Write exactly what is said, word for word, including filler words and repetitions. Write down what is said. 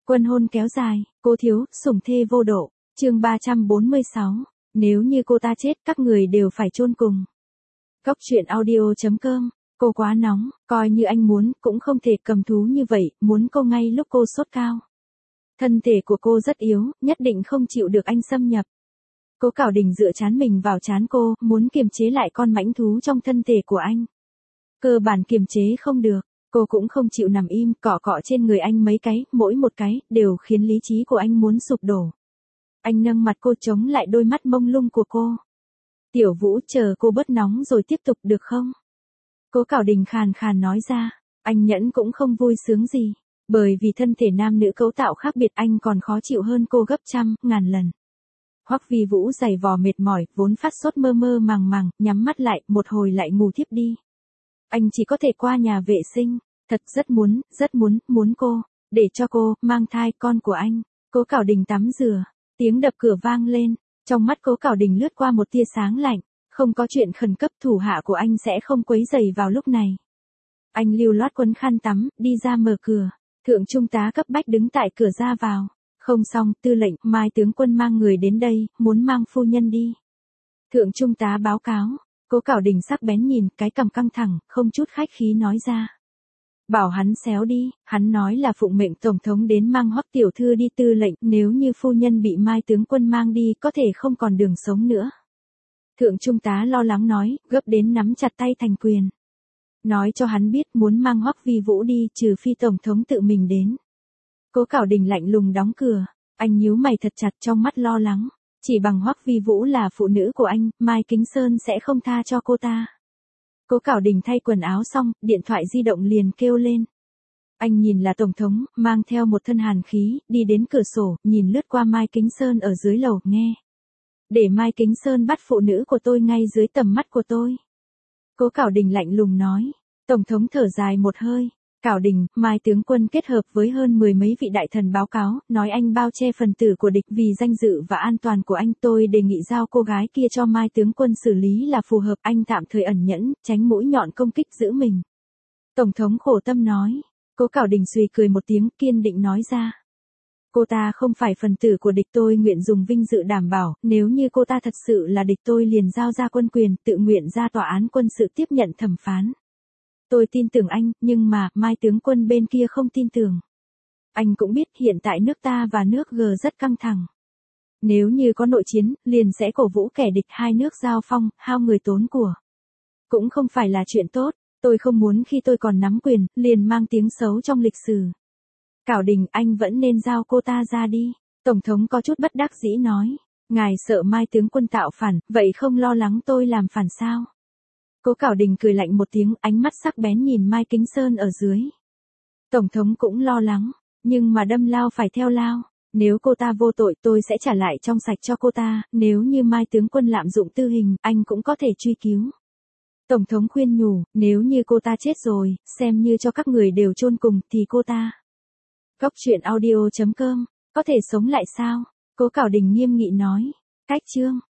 Quân hôn kéo dài, cô thiếu, sủng thê vô độ, chương ba trăm bốn mươi sáu, nếu như cô ta chết các người đều phải chôn cùng. Góc truyện audio chấm com, cô quá nóng, coi như anh muốn, cũng không thể cầm thú như vậy, muốn cô ngay lúc cô sốt cao. Thân thể của cô rất yếu, nhất định không chịu được anh xâm nhập. Cố Cảo Đình dựa trán mình vào trán cô, muốn kiềm chế lại con mãnh thú trong thân thể của anh. Cơ bản kiềm chế không được, cô cũng không chịu nằm im, cọ cọ trên người anh mấy cái, mỗi một cái, đều khiến lý trí của anh muốn sụp đổ. Anh nâng mặt cô chống lại đôi mắt mông lung của cô. Tiểu Vũ, chờ cô bớt nóng rồi tiếp tục được không? Cố Cảo Đình khàn khàn nói ra, anh Nhẫn cũng không vui sướng gì, bởi vì thân thể nam nữ cấu tạo khác biệt anh còn khó chịu hơn cô gấp trăm, ngàn lần. Hoắc Vi Vũ giày vò mệt mỏi, vốn phát sốt mơ mơ màng màng, nhắm mắt lại, một hồi lại ngủ thiếp đi. Anh chỉ có thể qua nhà vệ sinh, thật rất muốn, rất muốn, muốn cô, để cho cô, mang thai con của anh. Cố Cảo Đình tắm rửa, tiếng đập cửa vang lên, trong mắt Cố Cảo Đình lướt qua một tia sáng lạnh, không có chuyện khẩn cấp thủ hạ của anh sẽ không quấy rầy vào lúc này. Anh lưu loát quấn khăn tắm, đi ra mở cửa, thượng trung tá cấp bách đứng tại cửa ra vào. Không xong, tư lệnh, Mai tướng quân mang người đến đây, muốn mang phu nhân đi. Thượng trung tá báo cáo, Cố Cảo Đình sắc bén nhìn, cái cằm căng thẳng, không chút khách khí nói ra. Bảo hắn xéo đi, hắn nói là phụng mệnh tổng thống đến mang Hoắc tiểu thư đi. Tư lệnh, nếu như phu nhân bị Mai tướng quân mang đi, có thể không còn đường sống nữa. Thượng trung tá lo lắng nói, gấp đến nắm chặt tay thành quyền. Nói cho hắn biết muốn mang Hoắc Vi Vũ đi, trừ phi tổng thống tự mình đến. Cố Cảo Đình lạnh lùng đóng cửa, anh nhíu mày thật chặt trong mắt lo lắng, chỉ bằng Hoắc Vi Vũ là phụ nữ của anh, Mai Kính Sơn sẽ không tha cho cô ta. Cố Cảo Đình thay quần áo xong, điện thoại di động liền kêu lên. Anh nhìn là tổng thống, mang theo một thân hàn khí, đi đến cửa sổ, nhìn lướt qua Mai Kính Sơn ở dưới lầu, nghe. Để Mai Kính Sơn bắt phụ nữ của tôi ngay dưới tầm mắt của tôi. Cố Cảo Đình lạnh lùng nói, tổng thống thở dài một hơi. Cảo Đình, Mai tướng quân kết hợp với hơn mười mấy vị đại thần báo cáo, nói anh bao che phần tử của địch. Vì danh dự và an toàn của anh, tôi đề nghị giao cô gái kia cho Mai tướng quân xử lý là phù hợp. Anh tạm thời ẩn nhẫn, tránh mũi nhọn công kích giữ mình. Tổng thống khổ tâm nói. Cố Cảo Đình suy cười một tiếng, kiên định nói ra. Cô ta không phải phần tử của địch, tôi nguyện dùng vinh dự đảm bảo, nếu như cô ta thật sự là địch tôi liền giao ra quân quyền, tự nguyện ra tòa án quân sự tiếp nhận thẩm phán. Tôi tin tưởng anh, nhưng mà, Mai tướng quân bên kia không tin tưởng. Anh cũng biết hiện tại nước ta và nước G rất căng thẳng. Nếu như có nội chiến, liền sẽ cổ vũ kẻ địch, hai nước giao phong, hao người tốn của. Cũng không phải là chuyện tốt, tôi không muốn khi tôi còn nắm quyền, liền mang tiếng xấu trong lịch sử. Cảo Đình, anh vẫn nên giao cô ta ra đi. Tổng thống có chút bất đắc dĩ nói. Ngài sợ Mai tướng quân tạo phản, vậy không lo lắng tôi làm phản sao? Cố Cảo Đình cười lạnh một tiếng, ánh mắt sắc bén nhìn Mai Kính Sơn ở dưới. Tổng thống cũng lo lắng, nhưng mà đâm lao phải theo lao. Nếu cô ta vô tội, tôi sẽ trả lại trong sạch cho cô ta. Nếu như Mai tướng quân lạm dụng tư hình, anh cũng có thể truy cứu. Tổng thống khuyên nhủ, nếu như cô ta chết rồi, xem như cho các người đều chôn cùng, thì cô ta. Góc truyện audio chấm com, có thể sống lại sao? Cố Cảo Đình nghiêm nghị nói. Cách chương.